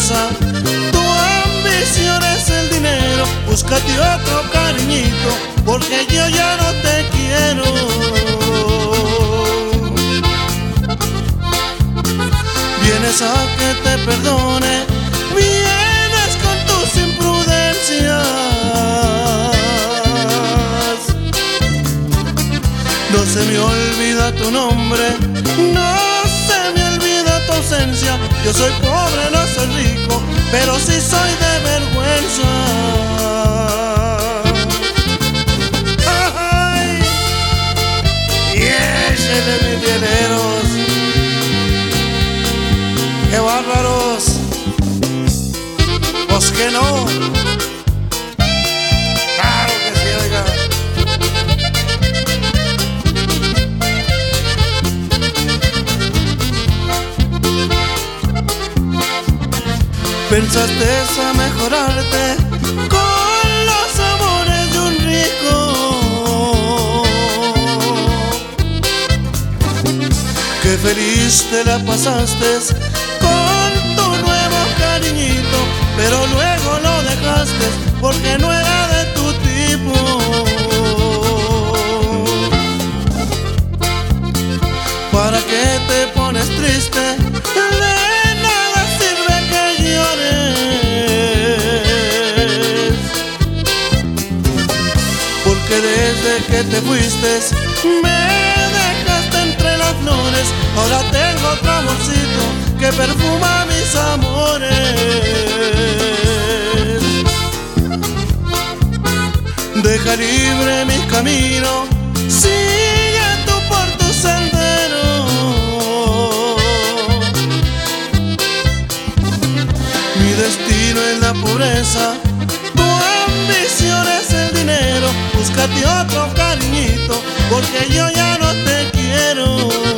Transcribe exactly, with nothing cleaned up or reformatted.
pobreza. Tu ambición es el dinero, búscate otro cariñito, porque yo ya no te quiero. Vienes a que te perdone, vienes con tus imprudencias. No se me olvida tu nombre, no se me olvida tu ausencia. Yo soy pobre, no soy rico, pero sí soy de vergüenza. ¡Ay! Y échale mis dineros. ¡Qué bárbaros! Pues que no. Claro que sí, oiga. Pensaste a mejorarte con los amores de un rico. Qué feliz te la pasaste con tu nuevo cariñito, pero luego lo dejaste porque no era de tu tipo. ¿Para qué te pones triste? Que desde que te fuiste me dejaste entre las flores. Ahora tengo otro amorcito que perfuma mis amores. Deja libre mi camino, sigue tú por tu sendero. Mi destino es la pobreza, tu ambición es el dinero. Búscate otro cariñito, porque yo ya no te quiero.